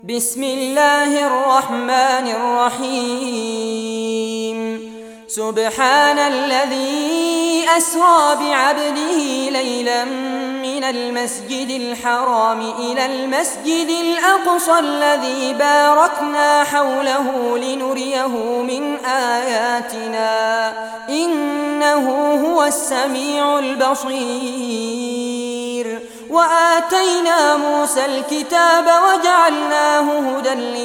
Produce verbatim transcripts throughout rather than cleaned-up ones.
بسم الله الرحمن الرحيم سبحان الذي أسرى بعبده ليلا من المسجد الحرام إلى المسجد الأقصى الذي باركنا حوله لنريه من آياتنا إنه هو السميع البصير. وآتينا موسى الكتاب وجعلناه هدى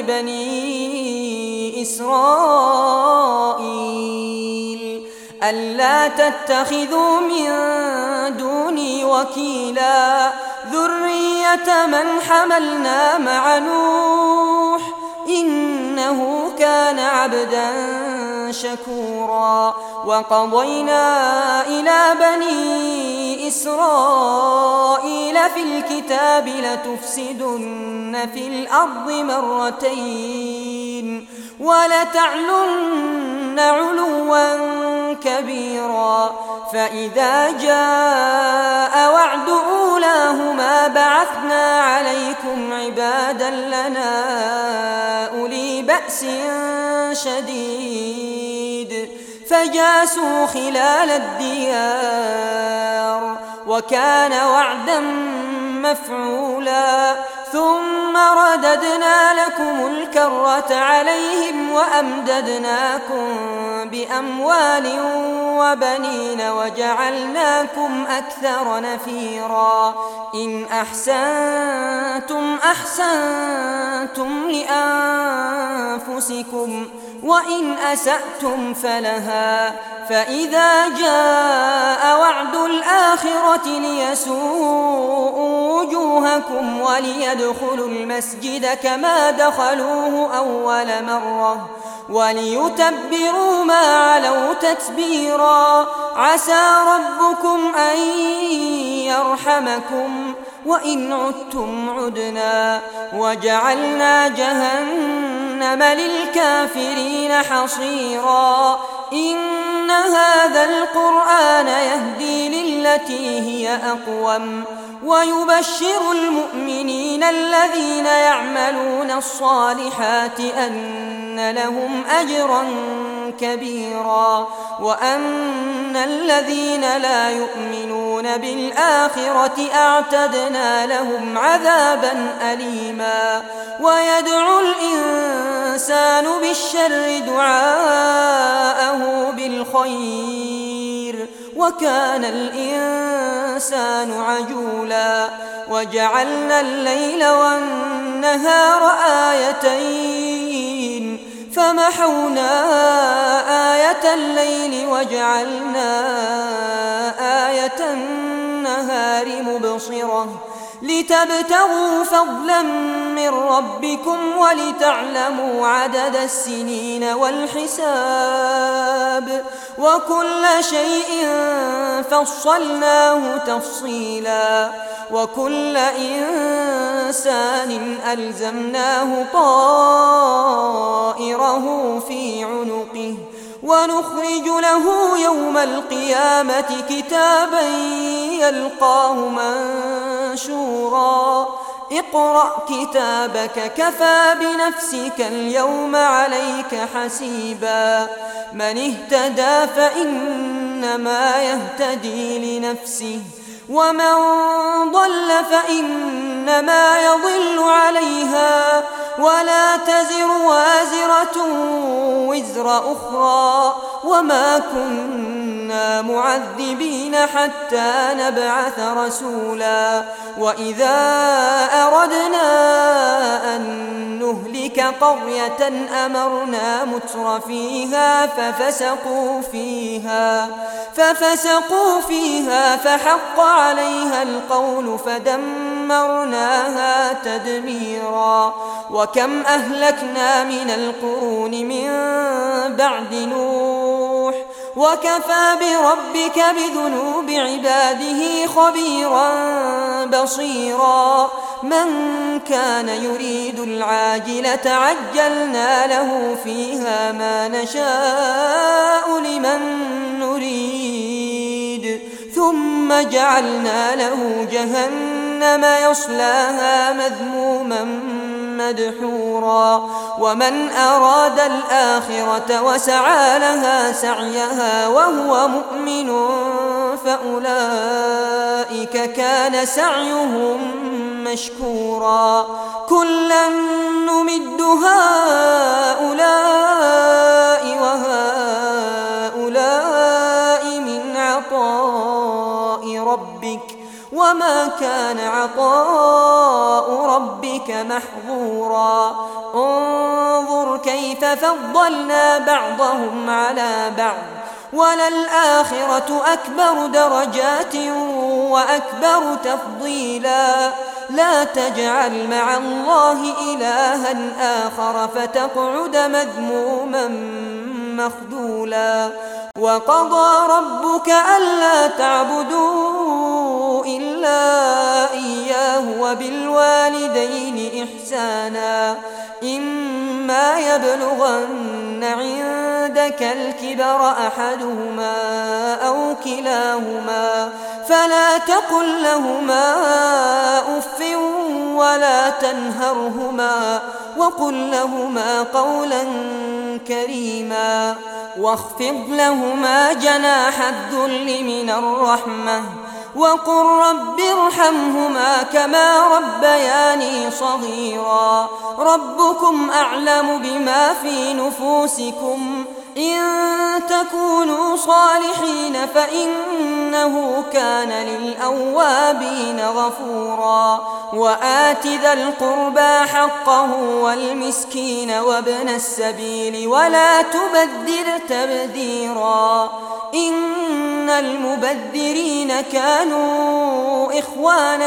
لبني إسرائيل ألا تتخذوا من دوني وكيلا ذرية من حملنا مع نوح إنه كان عبدا شكورا. وقضينا إلى بني إسرائيل في الكتاب لتفسدن في الأرض مرتين ولتعلن علوا كبيرا. فإذا جاء وعد أولاهما بعثنا عليكم عبادا لنا أولي بأس شديد فجاسوا خلال الديار وكان وعدا مفعولا. ثم رددنا لكم الكرة عليهم وأمددناكم بأموال وبنين وجعلناكم أكثر نفيرا. إن أحسنتم أحسنتم لأنفسكم وإن أسأتم فلها. فإذا جاء وعد الآخرة ليسوءوا وجوهكم وليدخلوا المسجد كما دخلوه أول مرة وليتبروا ما علوا تتبيرا. عسى ربكم أن يرحمكم وإن عدتم عدنا وجعلنا جهنم للكافرين حصيرا. إن هذا القرآن يهدي للتي هي أقوم ويبشر المؤمنين الذين يعملون الصالحات أن لهم أجرا كبيرا وأن الذين لا يؤمنون بالآخرة أعتدنا لهم عذابا أليما. ويدعو الإنسان بالشر دعاءه بالخير وكان الإنسان عجولا. وجعلنا الليل والنهار آيتين فمحونا آية الليل وجعلنا آية النهار مبصرة لتبتغوا فضلا من ربكم ولتعلموا عدد السنين والحساب وكل شيء فصلناه تفصيلا. وكل إنسان ألزمناه طائره في عنقه ونخرج له يوم القيامة كتابا يلقاه منشورا. اقرأ كتابك كفى بنفسك اليوم عليك حسيبا. من اهتدى فإنما يهتدي لنفسه ومن ضل فإنما يضل عليها ولا تزر وازرة وزر أخرى وما كنا معذبين حتى نبعث رسولا. وإذا أردنا أن نهلك قرية أمرنا متر فيها ففسقوا فيها ففسقوا فيها فحق عليها القول فدمرناها تدميرا. وكم أهلكنا من القرون من بعد نوح وكفى بربك بذنوب عباده خبيرا بصيرا. من كان يريد العاجلة عجلنا له فيها ما نشاء لمن نريد ثم جعلنا له جهنم يصلاها مذموما مدحورا ومن أراد الآخرة وسعى لها سعيها وهو مؤمن فأولئك كان سعيهم مشكورا كلا نمد هؤلاء وهؤلاء من عطاء ربك وما كان عطاء ربك محظورا انظر كيف فضلنا بعضهم على بعض وللآخرة أكبر درجات وأكبر تفضيلا لا تجعل مع الله إلها آخر فتقعد مذموما مخذولا وقضى ربك ألا تعبدوا إلا إياه وبالوالدين إحسانا إما يبلغن عندك الكبر أحدهما أو كلاهما فلا تقل لهما أف ولا تنهرهما وقل لهما قولا كريما واخفض لهما جناح الذل من الرحمة وقل رب ارحمهما كما ربياني صغيرا ربكم أعلم بما في نفوسكم إن تكونوا صالحين فإنه كان للأوابين غفورا وآت ذا القربى حقه والمسكين وابن السبيل ولا تبذر تبذيرا إن المبذرين كانوا إخوان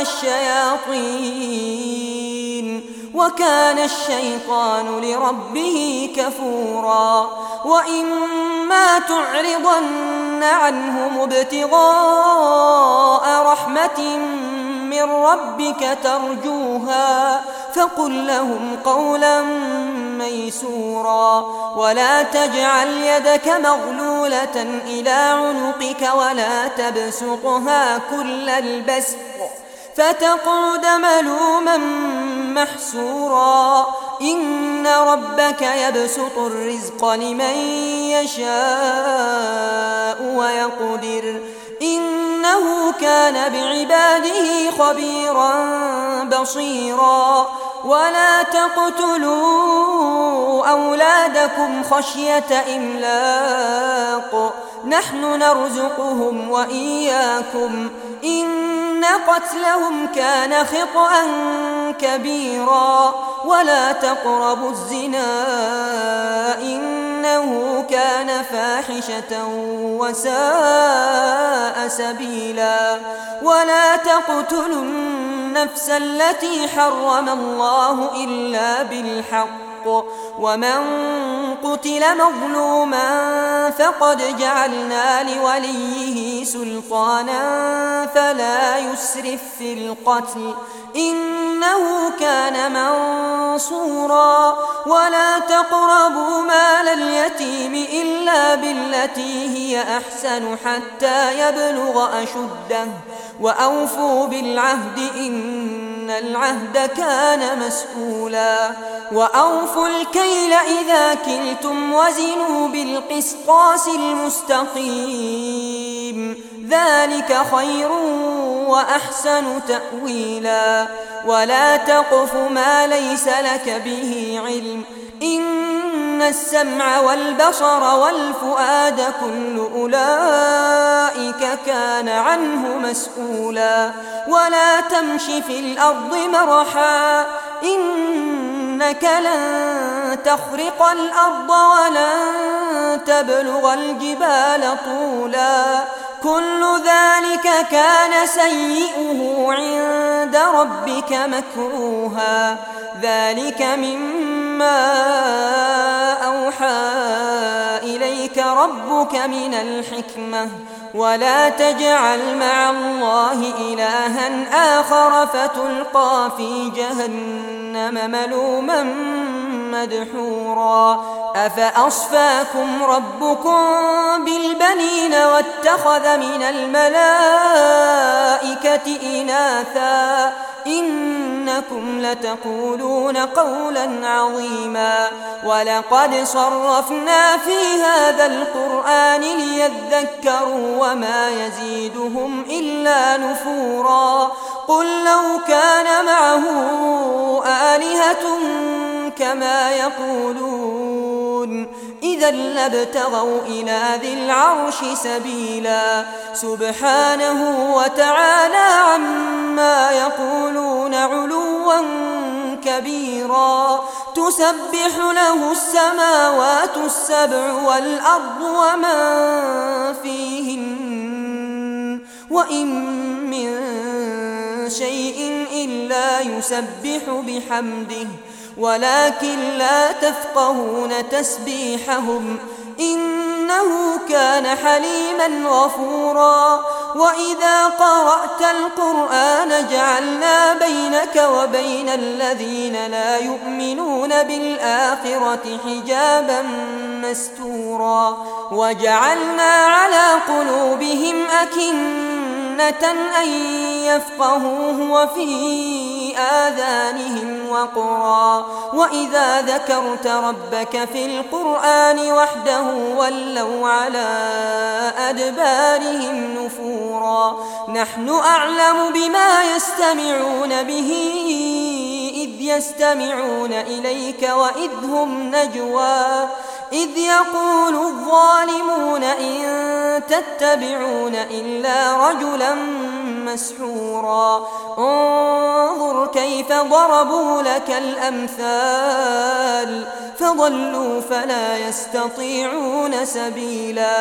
الشياطين وكان الشيطان لربه كفورا وإما تعرضن عنهم ابتغاء رحمة من ربك ترجوها فقل لهم قولا ميسورا ولا تجعل يدك مغلولة إلى عنقك ولا تبسطها كل البسط فتقعد ملوما محسورا إن ربك يبسط الرزق لمن يشاء ويقدر إنه كان بعباده خبيرا بصيرا ولا تقتلوا أولادكم خشية إملاق نحن نرزقهم وإياكم إن قتلهم كان خطأ كبيرا ولا تقربوا الزنا إنه كان فاحشة وساء سبيلا ولا تقتلوا النفس التي حرم الله إلا بالحق ومن قتل مظلوما فقد جعلنا لوليه سلطانا فلا يسرف في القتل إنه كان منصورا ولا تقربوا مال اليتيم إلا بالتي هي أحسن حتى يبلغ أشده وأوفوا بالعهد إن العهد كان مسؤولا وأوفوا الكيل إذا كلتم وزنوا بالقسطاس المستقيم ذلك خير وأحسن تأويلا ولا تقف ما ليس لك به علم إن السمع والبصر والفؤاد كل أولئك كان عنه مسؤولا ولا تمش في الأرض مرحا إنك لن تخرق الأرض ولن تبلغ الجبال طولا كل ذلك كان سيئه عند ربك مكروها ذلك مما أوحى إليك ربك من الحكمة ولا تجعل مع الله إلها آخر فتلقى في جهنم ملوما مدحورا أفأصفاكم ربكم بالبنين واتخذ من الملائكة إناثا إنه إنكم لتقولون قولا عظيما ولقد صرفنا في هذا القرآن ليذكروا وما يزيدهم إلا نفورا قل لو كان معه آلهة كما يقولون إذا لابتغوا إلى ذي العرش سبيلا سبحانه وتعالى عما يقولون علوا كبيرا تسبح له السماوات السبع والأرض ومن فيهن وإن من شيء إلا يسبح بحمده ولكن لا تفقهون تسبيحهم إنه كان حليما غفورا وإذا قرأت القرآن جعلنا بينك وبين الذين لا يؤمنون بالآخرة حجابا مستورا وجعلنا على قلوبهم أكنة أن يفقهوه وفي آذانهم وقرا وإذا ذكرت ربك في القرآن وحده ولوا على أدبارهم نفورا نحن أعلم بما يستمعون به إذ يستمعون إليك وإذ هم نجوى إذ يقول الظالمون إن تتبعون إلا رجلا مسحورا انظر كيف ضربوا لك الأمثال فضلوا فلا يستطيعون سبيلا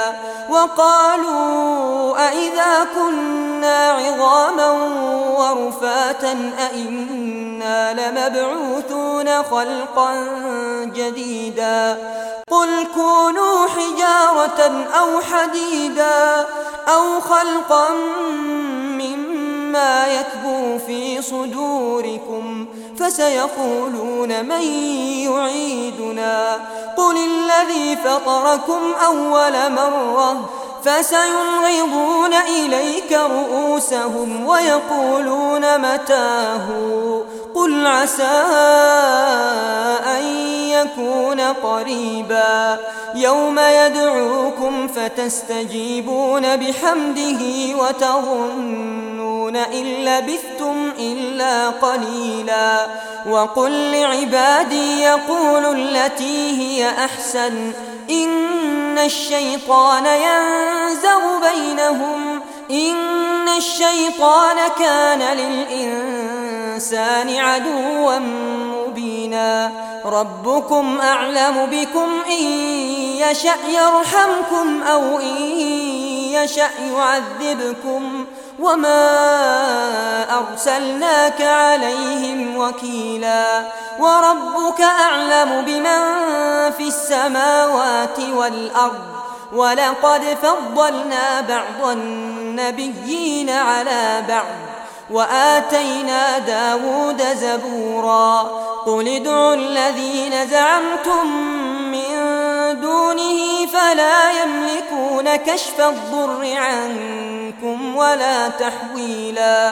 وقالوا أئذا كنا عظاما ورفاتا أئنا لمبعوثون خلقا جديدا قل كونوا حجارة أو حديدا أو خلقا مما يكبر في صدوركم فسيقولون من يعيدنا قل الذي فطركم أول مرة فسينغضون إليك رؤوسهم ويقولون متاه قل عسى أن يكون قريبا يوم يدعوكم فتستجيبون بحمده وتظنون إن لبثتم إلا قليلا وقل لعبادي يقولوا التي هي أحسن إن الشيطان ينزغ بينهم إن الشيطان كان للإنسان عدوا مبينا ربكم أعلم بكم إن يشأ يرحمكم أو إن يشأ يعذبكم وما أرسلناك عليهم وكيلا وربك أعلم بمن في السماوات والأرض ولقد فضلنا بعض النبيين على بعض وآتينا داود زبورا قل ادعوا الذين زعمتم من دونه فلا يملكون كشف الضر عنكم ولا تحويلا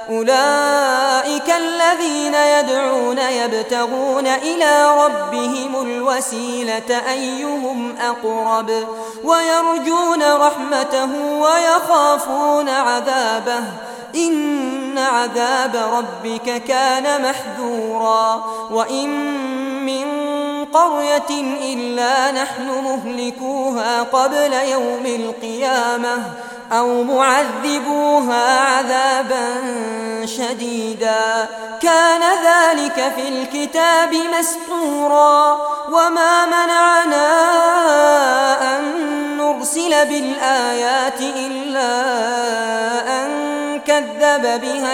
أولئك الذين يدعون يبتغون إلى ربهم الوسيلة أيهم أقرب ويرجون رحمته ويخافون عذابه إن عذاب ربك كان محذورا وإن من قرية إلا نحن مهلكوها قبل يوم القيامة أو معذبوها عذابا شديدا كان ذلك في الكتاب مسطورا وما منعنا أن نرسل بالآيات إلا أن كذب بها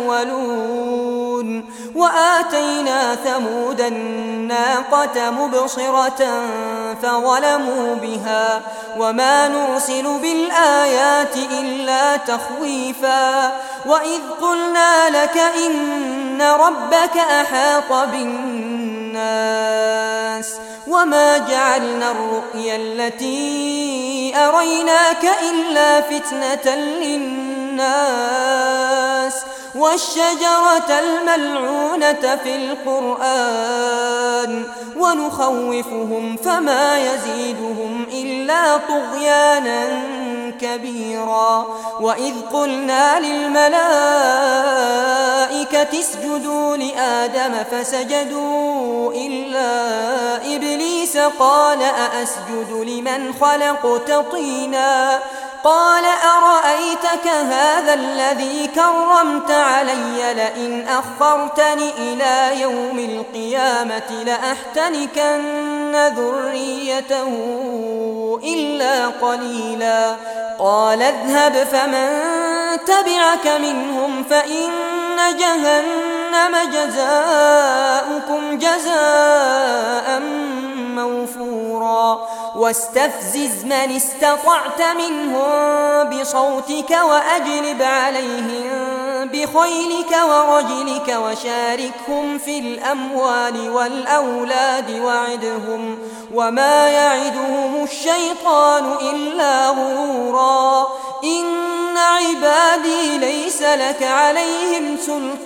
الأولون وآتينا ثمود الناقة مبصرة فظلموا بها وما نرسل بالآيات إلا تخويفا وإذ قلنا لك إن ربك أحاط بالناس وما جعلنا الرؤيا التي أريناك إلا فتنة للناس والشجرة الملعونة في القرآن ونخوفهم فما يزيدهم إلا طغيانا كبيرا. وإذ قلنا للملائكة اسجدوا لآدم فسجدوا إلا إبليس قال أأسجد لمن خلقت طينا قال أرأيتك هذا الذي كرمت علي لئن أخرتني إلى يوم القيامة لأحتنكن ذريته إلا قليلا. قال اذهب فمن تبعك منهم فإن جهنم جزاؤكم جزاء موفورا. واستفزز من استطعت منهم بصوتك وأجلب عليهم بخيلك ورجلك وشاركهم في الأموال والأولاد وعدهم وما يعدهم الشيطان إلا غرورا. إن عبادي ليس لك عليهم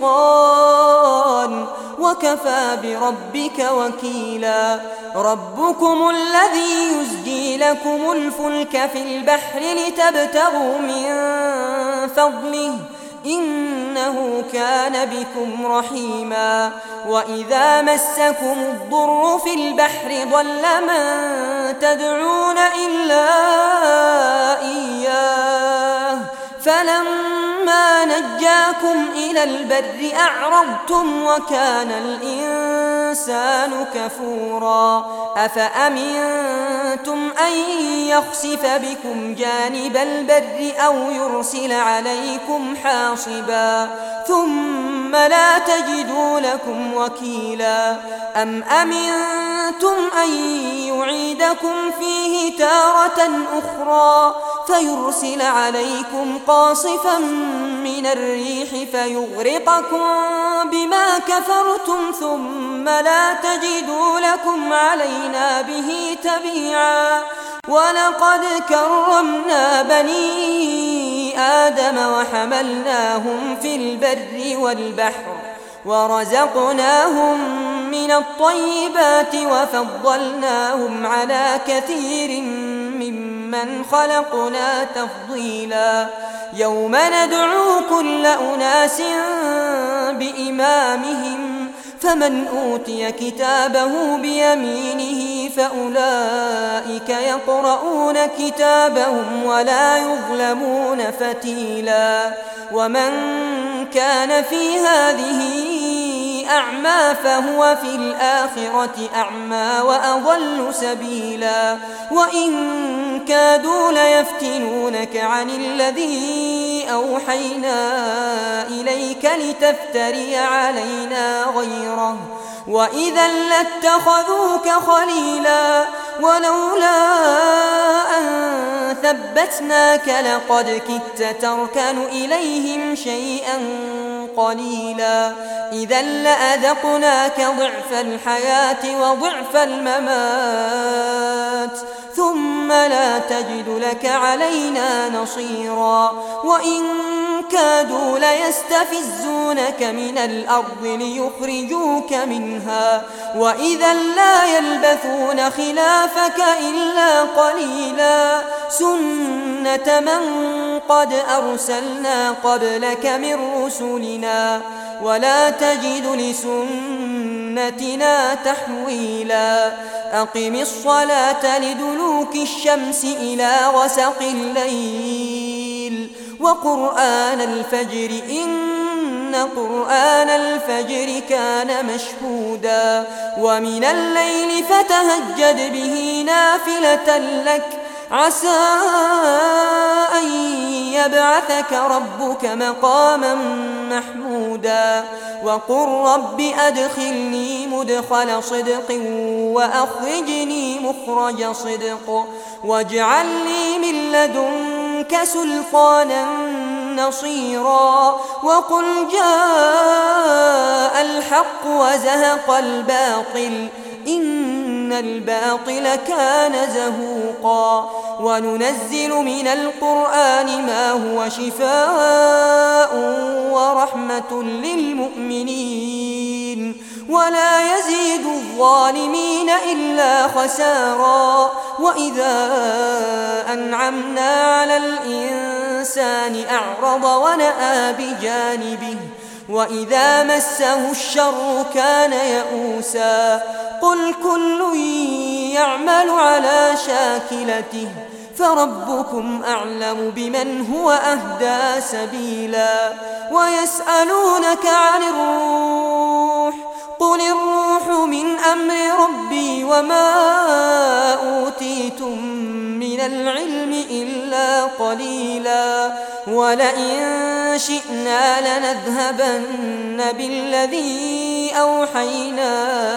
سلطان وكفى بربك وكيلا. ربكم الذي يزجي لكم الفلك في البحر لتبتغوا من فضله إنه كان بكم رحيما. وإذا مسكم الضر في البحر ضل من تدعون إلا إياه فلما نجاكم إلى البر أعرضتم وكان الإنسان كفورا. أفأمنتم أن يخسف بكم جانب البر أو يرسل عليكم حاصبا ثم لا تجدوا لكم وكيلا. أم أمنتم أن يعيدكم فيه تارة أخرى فيرسل عليكم قاصفا من الريح فيغرقكم بما كفرتم ثم لا تجدوا لكم علينا به تبيعا. ولقد كرمنا بني آدم وحملناهم في البر والبحر ورزقناهم من الطيبات وفضلناهم على كثير ممن خلقنا تفضيلا. يوم ندعو كل أناس بإمامهم فمن أوتي كتابه بيمينه فأولئك يقرؤون كتابهم ولا يظلمون فتيلا. ومن كان في هذه أعمى فهو في الآخرة أعمى وأضل سبيلا. وإن كادوا ليفتنونك عن الذي أوحينا إليك لتفتري علينا غيره وإذا لاتخذوك خليلا. ولولا أن ثبتناك لقد كدت تركن إليهم شيئا قليلا. إذا لأذقناك ضعف الحياة وضعف الممات ثم لا تجد لك علينا نصيرا. وإن كادوا ليستفزونك من الأرض ليخرجوك منها وإذا لا يلبثون خلافك إلا قليلا. سنة من قد أرسلنا قبلك من رسلنا ولا تجد لسنتنا تحويلا. أقم الصلاة لدلوك الشمس إلى غسق الليل وقرآن الفجر إن قرآن الفجر كان مشهودا. ومن الليل فتهجد به نافلة لك عسى أن يبعثك ربك مقاما محمودا. وقل رب أدخلني مدخل صدق وأخرجني مخرج صدق واجعل لي من لدنك سلطانا نصيرا. وقل جاء الحق وزهق الباطل إن الباطل كان زهوقا. وننزل من القرآن ما هو شفاء ورحمة للمؤمنين ولا يزيد الظالمين إلا خسارا. وإذا أنعمنا على الإنسان أعرض ونأى بجانبه وإذا مسه الشر كان يئوسا. قل كل يعمل على شاكلته فربكم أعلم بمن هو أهدى سبيلا. ويسألونك عن الروح قل الروح من أمر ربي وما أوتيتم من العلم إلا قليلا. ولئن شئنا لنذهبن بالذي أوحينا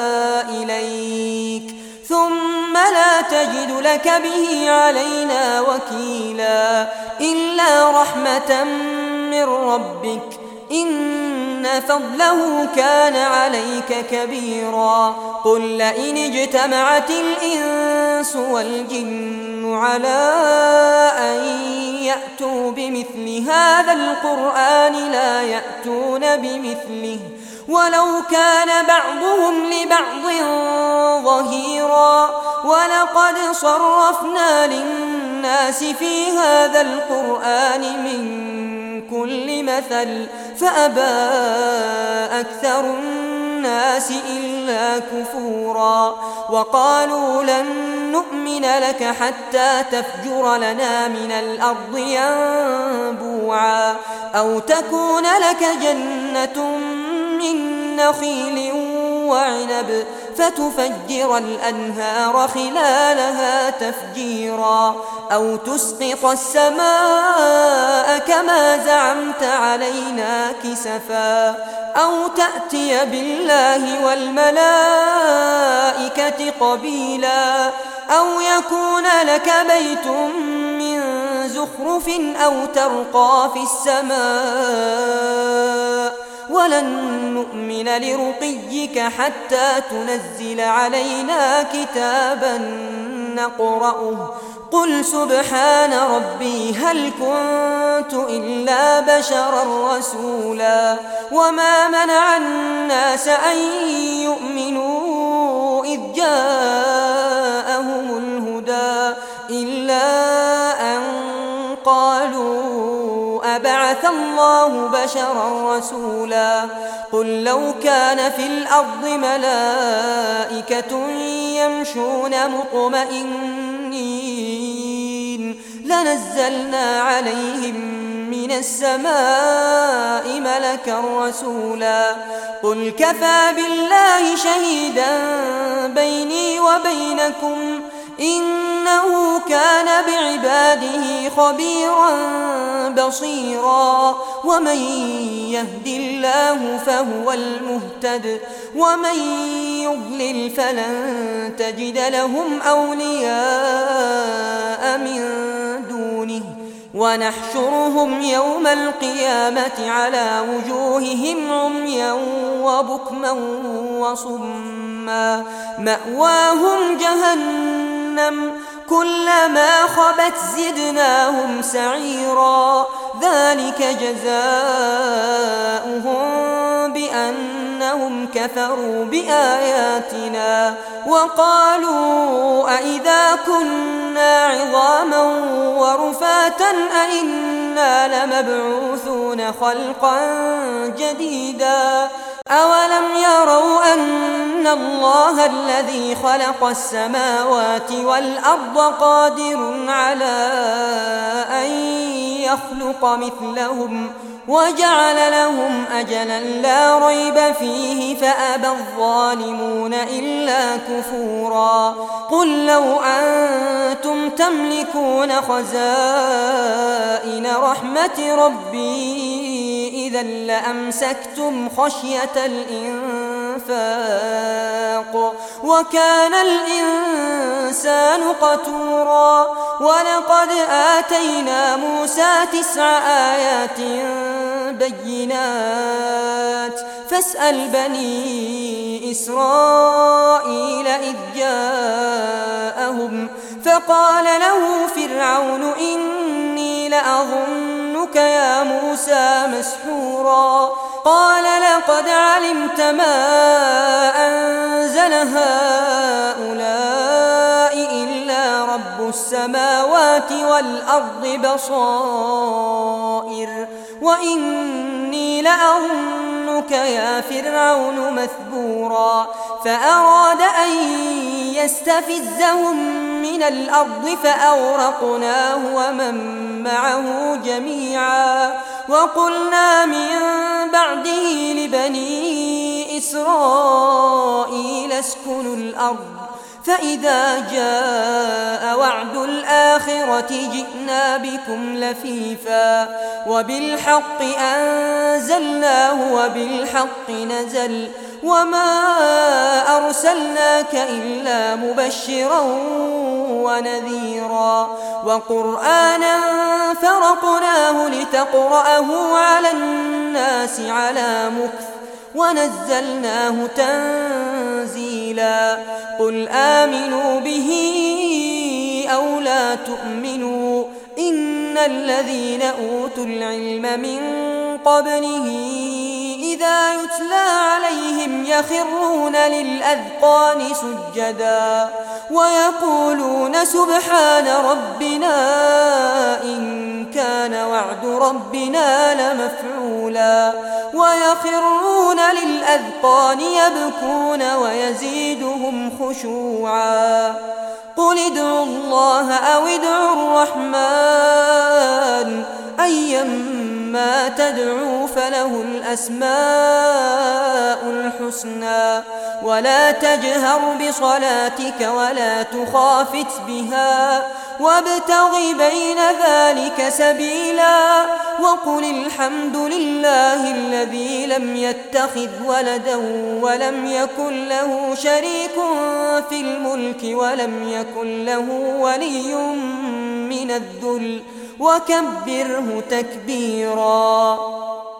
إليك ثم لا تجد لك به علينا وكيلا إلا رحمة من ربك إن فضله كان عليك كبيرا. قل لئن اجتمعت الإنس والجن على أن يأتوا بمثل هذا القرآن لا يأتون بمثله ولو كان بعضهم لبعض ظهيرا. ولقد صرفنا للناس في هذا القرآن من كل مثل فأبى أكثر الناس إلا كفورا. وقالوا لن نؤمن لك حتى تفجر لنا من الأرض ينبوعا أو تكون لك جنة من نخيل وعنب فتفجر الأنهار خلالها تفجيرا أو تسقط السماء كما زعمت علينا كسفا أو تأتي بالله والملائكة قبيلا أو يكون لك بيت من زخرف أو ترقى في السماء ولن نؤمن لرقيك حتى تنزل علينا كتابا نقرأه قل سبحان ربي هل كنت إلا بشرا رسولا. وما منع الناس أن يؤمنوا إذ جاءهم الهدى إلا أن قالوا أبعث الله بشرا رسولا. قل لو كان في الأرض ملائكة يمشون مطمئنين لنزلنا عليهم من السماء ملكا رسولا. قل كفى بالله شهيدا بيني وبينكم إنه كان بعباده خبيرا بصيرا. ومن يهد الله فهو المهتد ومن يضلل فلن تجد لهم أولياء من دونه ونحشرهم يوم القيامة على وجوههم عميا وبكما وصما مأواهم جهنم كلما خبت زدناهم سعيرا. ذلك جزاؤهم بأنهم كفروا بآياتنا وقالوا أئذا كنا عظاما ورفاتا أئنا لمبعوثون خلقا جديدا. أولم يروا أن الله الذي خلق السماوات والأرض قادر على أن يخلق مثلهم وجعل لهم أجلا لا ريب فيه فأبى الظالمون إلا كفورا. قل لو أنتم تملكون خزائن رحمة ربي إذا لأمسكتم خشية الإنفاق وكان الإنسان قتورا. ولقد آتينا موسى تسع آيات بينات فاسأل بني إسرائيل إذ جاء جاءهم فقال له فرعون إني لأظنك يا موسى مسحورا قال لقد علمت ما أنزل هؤلاء إلا رب السماوات والأرض بصائر وإني لأظنك يا فرعون مثبورا فأراد أن يستفزهم من الأرض فأغرقناه ومن معه جميعا وقلنا من بعده لبني إسرائيل اسكنوا الأرض فإذا جاء وعد الآخرة جئنا بكم لفيفا وبالحق أنزلناه وبالحق نزل وما أرسلناك إلا مبشرا ونذيرا وقرآنا فرقناه لتقرأه على الناس على مكث ونزلناه تنزيلا قل آمنوا به أو لا تؤمنوا إن الذين أوتوا العلم من قبله إذا يتلى عليهم يخرون للأذقان سجدا ويقولون سبحان ربنا إن كان وعد ربنا لمفعولا ويخرون للأذقان يبكون ويزيدهم خشوعا قل ادعوا الله أو ادعوا الرحمن أيما تدعوا فله الأسماء الحسنى ولا تجهر بصلاتك ولا تخافت بها وابتغ بين ذلك سبيلا وقل الحمد لله الذي لم يتخذ ولدا ولم يكن له شريك في الملك ولم يكن له ولي من الذل وكبره تكبيرا.